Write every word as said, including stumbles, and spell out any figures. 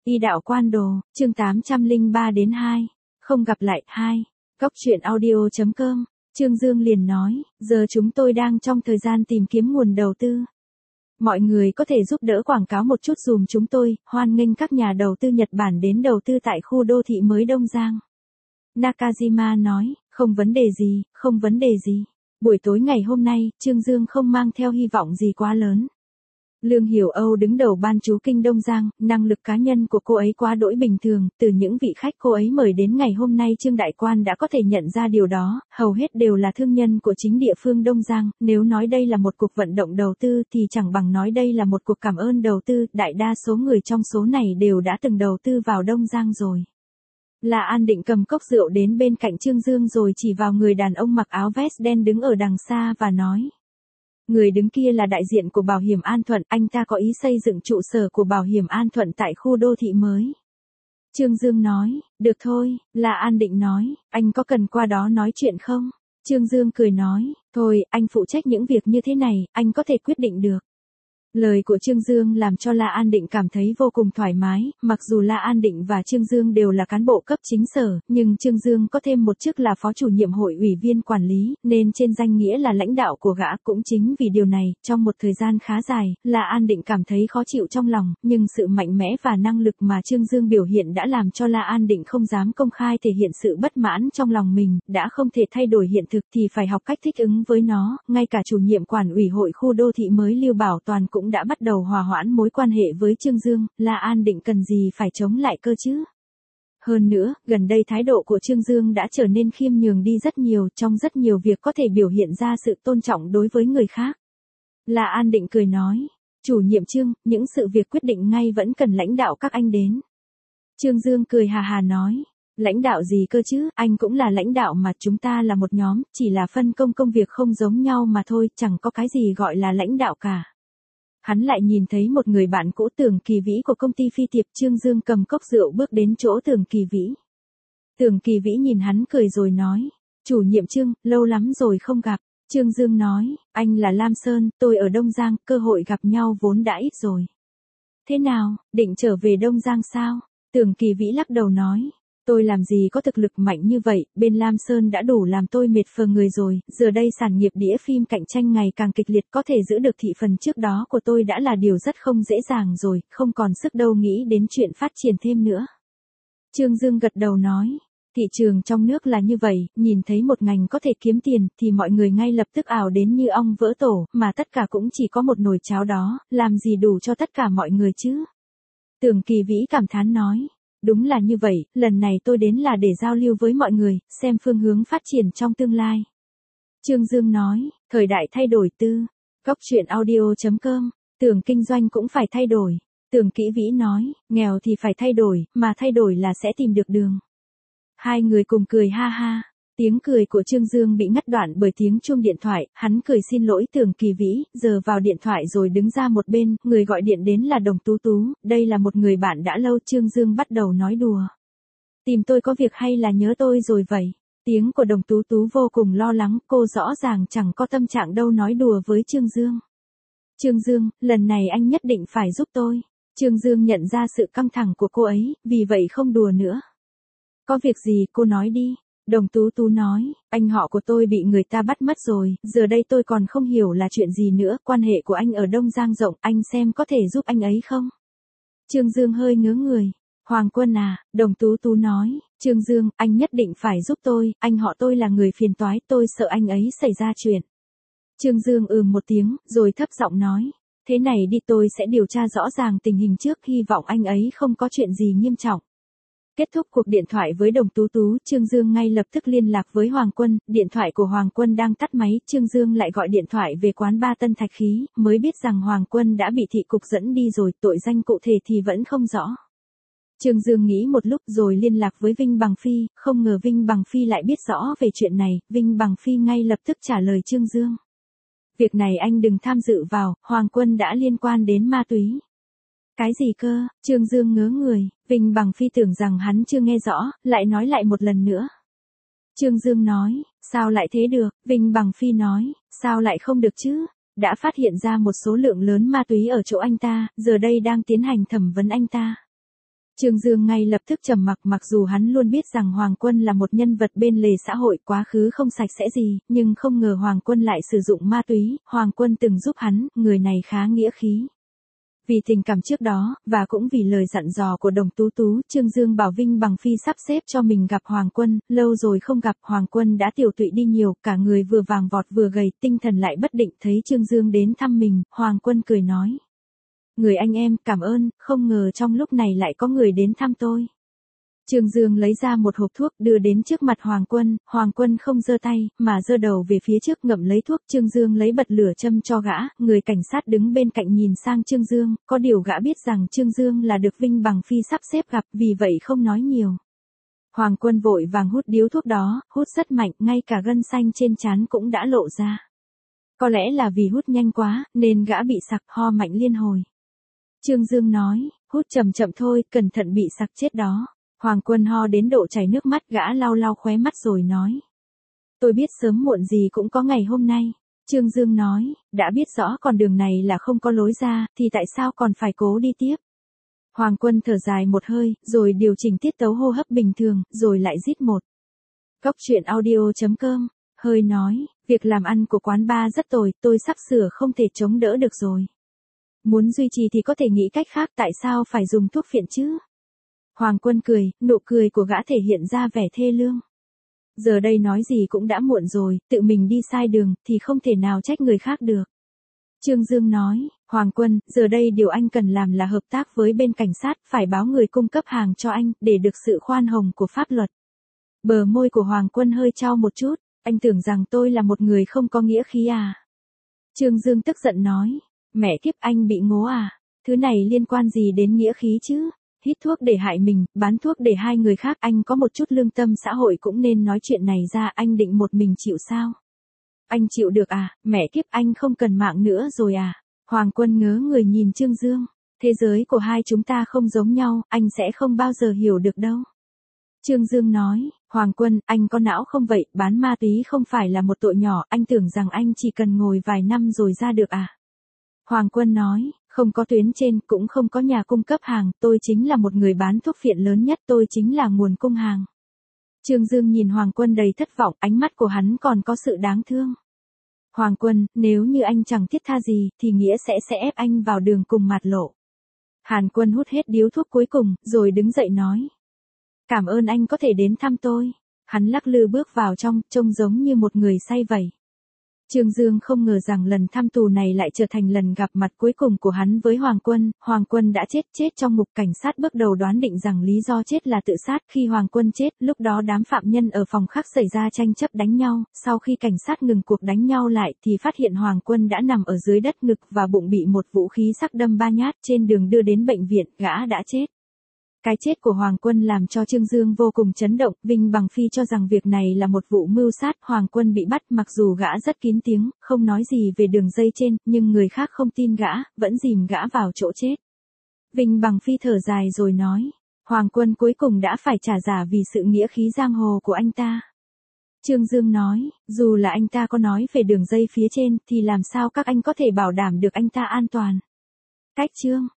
Y đạo quan đồ, chương tám trăm lẻ ba đến hai. Không gặp lại, hai. Góc truyện audio chấm com. Trương Dương liền nói, giờ chúng tôi đang trong thời gian tìm kiếm nguồn đầu tư. Mọi người có thể giúp đỡ quảng cáo một chút dùm chúng tôi, hoan nghênh các nhà đầu tư Nhật Bản đến đầu tư tại khu đô thị mới Đông Giang. Nakajima nói, không vấn đề gì, không vấn đề gì. Buổi tối ngày hôm nay, Trương Dương không mang theo hy vọng gì quá lớn. Lương Hiểu Âu đứng đầu ban chú kinh Đông Giang, năng lực cá nhân của cô ấy quá đỗi bình thường, từ những vị khách cô ấy mời đến ngày hôm nay Trương Đại Quan đã có thể nhận ra điều đó, hầu hết đều là thương nhân của chính địa phương Đông Giang, nếu nói đây là một cuộc vận động đầu tư thì chẳng bằng nói đây là một cuộc cảm ơn đầu tư, đại đa số người trong số này đều đã từng đầu tư vào Đông Giang rồi. La An Định cầm cốc rượu đến bên cạnh Trương Dương rồi chỉ vào người đàn ông mặc áo vest đen đứng ở đằng xa và nói. Người đứng kia là đại diện của Bảo hiểm An Thuận, anh ta có ý xây dựng trụ sở của Bảo hiểm An Thuận tại khu đô thị mới. Trương Dương nói, được thôi, La An Định nói, anh có cần qua đó nói chuyện không? Trương Dương cười nói, thôi, anh phụ trách những việc như thế này, anh có thể quyết định được. Lời của Trương Dương làm cho La An Định cảm thấy vô cùng thoải mái, mặc dù La An Định và Trương Dương đều là cán bộ cấp chính sở, nhưng Trương Dương có thêm một chức là phó chủ nhiệm hội ủy viên quản lý, nên trên danh nghĩa là lãnh đạo của gã. Cũng chính vì điều này, trong một thời gian khá dài, La An Định cảm thấy khó chịu trong lòng, nhưng sự mạnh mẽ và năng lực mà Trương Dương biểu hiện đã làm cho La An Định không dám công khai thể hiện sự bất mãn trong lòng mình, đã không thể thay đổi hiện thực thì phải học cách thích ứng với nó, ngay cả chủ nhiệm quản ủy hội khu đô thị mới Lưu Bảo Toàn cũng đã bắt đầu hòa hoãn mối quan hệ với Trương Dương, La An Định cần gì phải chống lại cơ chứ? Hơn nữa, gần đây thái độ của Trương Dương đã trở nên khiêm nhường đi rất nhiều, trong rất nhiều việc có thể biểu hiện ra sự tôn trọng đối với người khác. La An Định cười nói, chủ nhiệm Trương, những sự việc quyết định ngay vẫn cần lãnh đạo các anh đến. Trương Dương cười hà hà nói, lãnh đạo gì cơ chứ, anh cũng là lãnh đạo mà, chúng ta là một nhóm, chỉ là phân công công việc không giống nhau mà thôi, chẳng có cái gì gọi là lãnh đạo cả. Hắn lại nhìn thấy một người bạn cũ Tưởng Kỳ Vĩ của công ty Phi Tiệp. Trương Dương cầm cốc rượu bước đến chỗ Tưởng Kỳ Vĩ. Tưởng Kỳ Vĩ nhìn hắn cười rồi nói, chủ nhiệm Trương, lâu lắm rồi không gặp. Trương Dương nói, anh là Lam Sơn, tôi ở Đông Giang, cơ hội gặp nhau vốn đã ít rồi. Thế nào, định trở về Đông Giang sao? Tưởng Kỳ Vĩ lắc đầu nói, tôi làm gì có thực lực mạnh như vậy, bên Lam Sơn đã đủ làm tôi mệt phờ người rồi, giờ đây sản nghiệp đĩa phim cạnh tranh ngày càng kịch liệt, có thể giữ được thị phần trước đó của tôi đã là điều rất không dễ dàng rồi, không còn sức đâu nghĩ đến chuyện phát triển thêm nữa. Trương Dương gật đầu nói, thị trường trong nước là như vậy, nhìn thấy một ngành có thể kiếm tiền, thì mọi người ngay lập tức ào đến như ong vỡ tổ, mà tất cả cũng chỉ có một nồi cháo đó, làm gì đủ cho tất cả mọi người chứ? Tưởng Kỳ Vĩ cảm thán nói. Đúng là như vậy, lần này tôi đến là để giao lưu với mọi người, xem phương hướng phát triển trong tương lai. Trương Dương nói, thời đại thay đổi tư. Góc truyện audio chấm com, tưởng kinh doanh cũng phải thay đổi. Tưởng Kỹ Vĩ nói, nghèo thì phải thay đổi, mà thay đổi là sẽ tìm được đường. Hai người cùng cười ha ha. Tiếng cười của Trương Dương bị ngắt đoạn bởi tiếng chuông điện thoại, hắn cười xin lỗi Tưởng Kỳ Vĩ, giờ vào điện thoại rồi đứng ra một bên, người gọi điện đến là Đồng Tú Tú, đây là một người bạn đã lâu. Trương Dương bắt đầu nói đùa. Tìm tôi có việc hay là nhớ tôi rồi vậy? Tiếng của Đồng Tú Tú vô cùng lo lắng, cô rõ ràng chẳng có tâm trạng đâu nói đùa với Trương Dương. Trương Dương, lần này anh nhất định phải giúp tôi. Trương Dương nhận ra sự căng thẳng của cô ấy, vì vậy không đùa nữa. Có việc gì cô nói đi. Đồng Tú Tú nói, anh họ của tôi bị người ta bắt mất rồi, giờ đây tôi còn không hiểu là chuyện gì nữa, quan hệ của anh ở Đông Giang rộng, anh xem có thể giúp anh ấy không? Trương Dương hơi ngớ người. Hoàng Quân à, Đồng Tú Tú nói, Trương Dương, anh nhất định phải giúp tôi, anh họ tôi là người phiền toái, tôi sợ anh ấy xảy ra chuyện. Trương Dương ừm một tiếng, rồi thấp giọng nói, thế này đi, tôi sẽ điều tra rõ ràng tình hình trước, hy vọng anh ấy không có chuyện gì nghiêm trọng. Kết thúc cuộc điện thoại với Đồng Tú Tú, Trương Dương ngay lập tức liên lạc với Hoàng Quân, điện thoại của Hoàng Quân đang tắt máy, Trương Dương lại gọi điện thoại về quán ba Tân Thạch Khí, mới biết rằng Hoàng Quân đã bị thị cục dẫn đi rồi, tội danh cụ thể thì vẫn không rõ. Trương Dương nghĩ một lúc rồi liên lạc với Vinh Bằng Phi, không ngờ Vinh Bằng Phi lại biết rõ về chuyện này, Vinh Bằng Phi ngay lập tức trả lời Trương Dương. Việc này anh đừng tham dự vào, Hoàng Quân đã liên quan đến ma túy. Cái gì cơ? Trương Dương ngớ người, Vinh Bằng Phi tưởng rằng hắn chưa nghe rõ, lại nói lại một lần nữa. Trương Dương nói, sao lại thế được? Vinh Bằng Phi nói, sao lại không được chứ? Đã phát hiện ra một số lượng lớn ma túy ở chỗ anh ta, giờ đây đang tiến hành thẩm vấn anh ta. Trương Dương ngay lập tức trầm mặc, mặc dù hắn luôn biết rằng Hoàng Quân là một nhân vật bên lề xã hội, quá khứ không sạch sẽ gì, nhưng không ngờ Hoàng Quân lại sử dụng ma túy. Hoàng Quân từng giúp hắn, người này khá nghĩa khí. Vì tình cảm trước đó, và cũng vì lời dặn dò của Đồng Tú Tú, Trương Dương bảo Vinh Bằng Phi sắp xếp cho mình gặp Hoàng Quân. Lâu rồi không gặp, Hoàng Quân đã tiểu tụy đi nhiều, cả người vừa vàng vọt vừa gầy, tinh thần lại bất định. Thấy Trương Dương đến thăm mình, Hoàng Quân cười nói: người anh em, cảm ơn, không ngờ trong lúc này lại có người đến thăm tôi. Trương Dương lấy ra một hộp thuốc đưa đến trước mặt Hoàng Quân. Hoàng Quân không giơ tay, mà giơ đầu về phía trước ngậm lấy thuốc. Trương Dương lấy bật lửa châm cho gã. Người cảnh sát đứng bên cạnh nhìn sang Trương Dương, có điều gã biết rằng Trương Dương là được Vinh Bằng Phi sắp xếp gặp, vì vậy không nói nhiều. Hoàng Quân vội vàng hút điếu thuốc đó, hút rất mạnh, ngay cả gân xanh trên trán cũng đã lộ ra. Có lẽ là vì hút nhanh quá, nên gã bị sặc, ho mạnh liên hồi. Trương Dương nói: hút chậm chậm thôi, cẩn thận bị sặc chết đó. Hoàng Quân ho đến độ chảy nước mắt, gã lau lau khóe mắt rồi nói: tôi biết sớm muộn gì cũng có ngày hôm nay. Trương Dương nói: đã biết rõ con đường này là không có lối ra, thì tại sao còn phải cố đi tiếp? Hoàng Quân thở dài một hơi, rồi điều chỉnh tiết tấu hô hấp bình thường, rồi lại rít một. Góc truyện audio chấm com, hơi nói: việc làm ăn của quán bar rất tồi, tôi sắp sửa không thể chống đỡ được rồi. Muốn duy trì thì có thể nghĩ cách khác, tại sao phải dùng thuốc phiện chứ? Hoàng Quân cười, nụ cười của gã thể hiện ra vẻ thê lương. Giờ đây nói gì cũng đã muộn rồi, tự mình đi sai đường, thì không thể nào trách người khác được. Trương Dương nói: Hoàng Quân, giờ đây điều anh cần làm là hợp tác với bên cảnh sát, phải báo người cung cấp hàng cho anh, để được sự khoan hồng của pháp luật. Bờ môi của Hoàng Quân hơi chau một chút: anh tưởng rằng tôi là một người không có nghĩa khí à? Trương Dương tức giận nói: mẹ kiếp, anh bị ngố à? Thứ này liên quan gì đến nghĩa khí chứ? Hít thuốc để hại mình, bán thuốc để hai người khác, anh có một chút lương tâm xã hội cũng nên nói chuyện này ra. Anh định một mình chịu sao? Anh chịu được à? Mẹ kiếp, anh không cần mạng nữa rồi à? Hoàng Quân ngớ người nhìn Trương Dương. Thế giới của hai chúng ta không giống nhau, anh sẽ không bao giờ hiểu được đâu. Trương Dương nói: Hoàng Quân, anh có não không vậy? Bán ma túy không phải là một tội nhỏ, anh tưởng rằng anh chỉ cần ngồi vài năm rồi ra được à? Hoàng Quân nói: không có tuyến trên, cũng không có nhà cung cấp hàng, tôi chính là một người bán thuốc phiện lớn nhất, tôi chính là nguồn cung hàng. Trương Dương nhìn Hoàng Quân đầy thất vọng, ánh mắt của hắn còn có sự đáng thương. Hoàng Quân, nếu như anh chẳng thiết tha gì, thì nghĩa sẽ sẽ ép anh vào đường cùng mạt lộ. Hàn Quân hút hết điếu thuốc cuối cùng, rồi đứng dậy nói: cảm ơn anh có thể đến thăm tôi. Hắn lắc lư bước vào trong, trông giống như một người say vẩy. Trương Dương không ngờ rằng lần thăm tù này lại trở thành lần gặp mặt cuối cùng của hắn với Hoàng Quân. Hoàng Quân đã chết, chết trong ngục. Cảnh sát bước đầu đoán định rằng lý do chết là tự sát. Khi Hoàng Quân chết, lúc đó đám phạm nhân ở phòng khác xảy ra tranh chấp đánh nhau. Sau khi cảnh sát ngừng cuộc đánh nhau lại thì phát hiện Hoàng Quân đã nằm ở dưới đất, ngực và bụng bị một vũ khí sắc đâm ba nhát. Trên đường đưa đến bệnh viện, gã đã chết. Cái chết của Hoàng Quân làm cho Trương Dương vô cùng chấn động. Vinh Bằng Phi cho rằng việc này là một vụ mưu sát. Hoàng Quân bị bắt, mặc dù gã rất kín tiếng, không nói gì về đường dây trên, nhưng người khác không tin gã, vẫn dìm gã vào chỗ chết. Vinh Bằng Phi thở dài rồi nói: Hoàng Quân cuối cùng đã phải trả giá vì sự nghĩa khí giang hồ của anh ta. Trương Dương nói: dù là anh ta có nói về đường dây phía trên, thì làm sao các anh có thể bảo đảm được anh ta an toàn? Cách chương